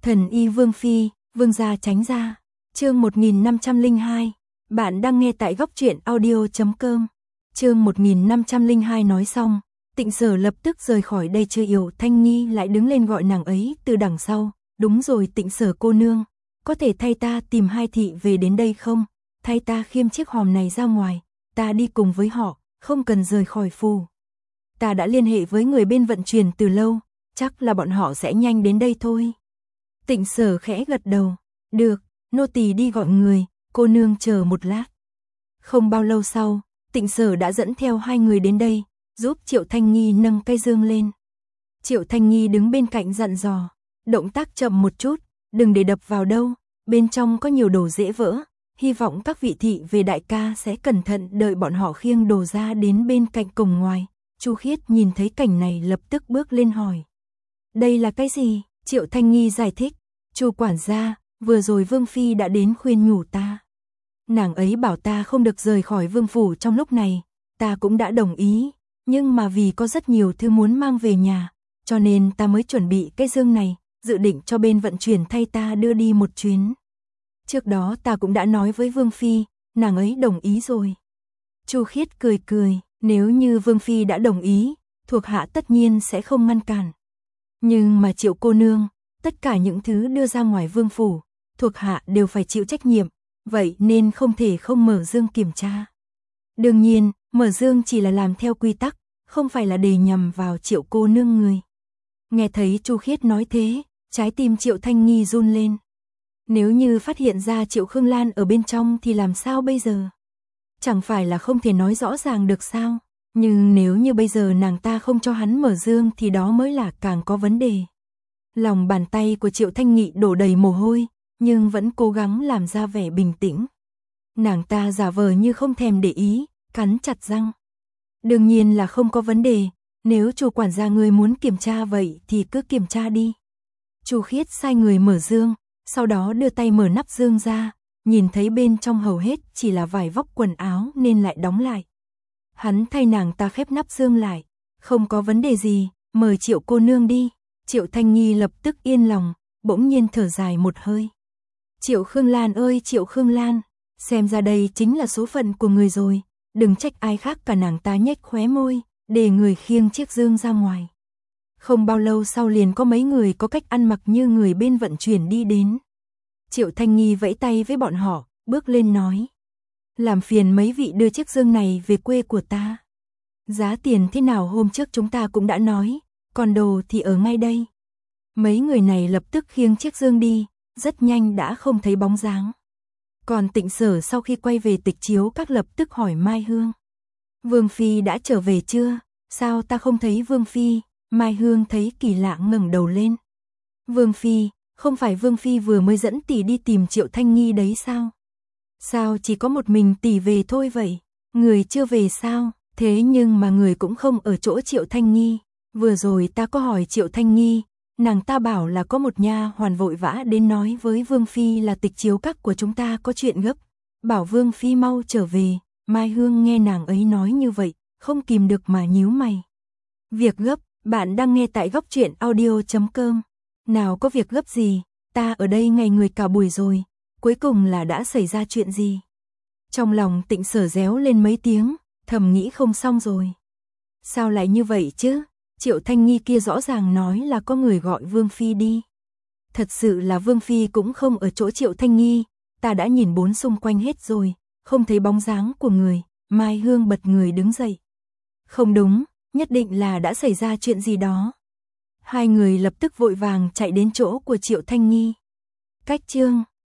Thần y Vương Phi, Vương gia tránh ra. Chương 1502. Bạn đang nghe tại góc truyện audio.com. Chương 1502 nói xong, Tịnh Sở lập tức rời khỏi đây. Chưa Yểu Thanh Nghi lại đứng lên gọi nàng ấy từ đằng sau. Đúng rồi Tịnh Sở cô nương, có thể thay ta tìm hai thị về đến đây không? Thay ta khiêng chiếc hòm này ra ngoài, ta đi cùng với họ, không cần rời khỏi phủ. Ta đã liên hệ với người bên vận chuyển từ lâu, chắc là bọn họ sẽ nhanh đến đây thôi. Tịnh Sở khẽ gật đầu, được, nô tỳ đi gọi người, cô nương chờ một lát. Không bao lâu sau, Tịnh Sở đã dẫn theo hai người đến đây, giúp Triệu Thanh Nghi nâng cây dương lên. Triệu Thanh Nghi đứng bên cạnh dặn dò, động tác chậm một chút, đừng để đập vào đâu, bên trong có nhiều đồ dễ vỡ, hy vọng các vị thị về đại ca sẽ cẩn thận. Đợi bọn họ khiêng đồ ra đến bên cạnh cổng ngoài, Chu Khiết nhìn thấy cảnh này lập tức bước lên hỏi. Đây là cái gì? Triệu Thanh Nghi giải thích, Chu quản gia, vừa rồi Vương Phi đã đến khuyên nhủ ta. Nàng ấy bảo ta không được rời khỏi vương phủ trong lúc này, ta cũng đã đồng ý, nhưng mà vì có rất nhiều thứ muốn mang về nhà, cho nên ta mới chuẩn bị cái dương này, dự định cho bên vận chuyển thay ta đưa đi một chuyến. Trước đó ta cũng đã nói với Vương Phi, nàng ấy đồng ý rồi. Chu Khiết cười cười, nếu như Vương Phi đã đồng ý, thuộc hạ tất nhiên sẽ không ngăn cản. Nhưng mà Triệu cô nương, tất cả những thứ đưa ra ngoài vương phủ, thuộc hạ đều phải chịu trách nhiệm, vậy nên không thể không mở dương kiểm tra. Đương nhiên, mở dương chỉ là làm theo quy tắc, không phải là để nhằm vào Triệu cô nương người. Nghe thấy Chu Khiết nói thế, trái tim Triệu Thanh Nghi run lên. Nếu như phát hiện ra Triệu Khương Lan ở bên trong thì làm sao bây giờ? Chẳng phải là không thể nói rõ ràng được sao? Nhưng nếu như bây giờ nàng ta không cho hắn mở dương thì đó mới là càng có vấn đề. Lòng bàn tay của Triệu Thanh Nghị đổ đầy mồ hôi, nhưng vẫn cố gắng làm ra vẻ bình tĩnh. Nàng ta giả vờ như không thèm để ý, cắn chặt răng. Đương nhiên là không có vấn đề, nếu Chu quản gia người muốn kiểm tra vậy thì cứ kiểm tra đi. Chu Khiết sai người mở dương, sau đó đưa tay mở nắp dương ra, nhìn thấy bên trong hầu hết chỉ là vài vóc quần áo nên lại đóng lại. Hắn thay nàng ta khép nắp dương lại, không có vấn đề gì, mời Triệu cô nương đi. Triệu Thanh Nghi lập tức yên lòng, bỗng nhiên thở dài một hơi. Triệu Khương Lan ơi Triệu Khương Lan, xem ra đây chính là số phận của người rồi, đừng trách ai khác cả. Nàng ta nhếch khóe môi, để người khiêng chiếc dương ra ngoài. Không bao lâu sau liền có mấy người có cách ăn mặc như người bên vận chuyển đi đến. Triệu Thanh Nghi vẫy tay với bọn họ, bước lên nói. Làm phiền mấy vị đưa chiếc dương này về quê của ta. Giá tiền thế nào hôm trước chúng ta cũng đã nói, còn đồ thì ở ngay đây. Mấy người này lập tức khiêng chiếc dương đi, rất nhanh đã không thấy bóng dáng. Còn Tịnh Sở sau khi quay về Tịch Chiếu Các lập tức hỏi Mai Hương. Vương Phi đã trở về chưa? Sao ta không thấy Vương Phi? Mai Hương thấy kỳ lạ ngẩng đầu lên. Vương Phi, không phải Vương Phi vừa mới dẫn tỷ đi tìm Triệu Thanh Nghi đấy sao? Sao chỉ có một mình tỷ về thôi vậy? Người chưa về sao? Thế nhưng mà người cũng không ở chỗ Triệu Thanh Nghi. Vừa rồi ta có hỏi Triệu Thanh Nghi, nàng ta bảo là có một nha hoàn vội vã đến nói với Vương Phi là Tịch Chiếu Các của chúng ta có chuyện gấp, bảo Vương Phi mau trở về. Mai Hương nghe nàng ấy nói như vậy, không kìm được mà nhíu mày. Việc gấp, bạn đang nghe tại góc truyện audio.com. Nào có việc gấp gì, ta ở đây ngày người cả buổi rồi, cuối cùng là đã xảy ra chuyện gì? Trong lòng Tịnh Sở réo lên mấy tiếng, thầm nghĩ không xong rồi. Sao lại như vậy chứ? Triệu Thanh Nghi kia rõ ràng nói là có người gọi Vương Phi đi. Thật sự là Vương Phi cũng không ở chỗ Triệu Thanh Nghi, ta đã nhìn bốn xung quanh hết rồi, không thấy bóng dáng của người. Mai Hương bật người đứng dậy. Không đúng, nhất định là đã xảy ra chuyện gì đó. Hai người lập tức vội vàng chạy đến chỗ của Triệu Thanh Nghi. Cách chương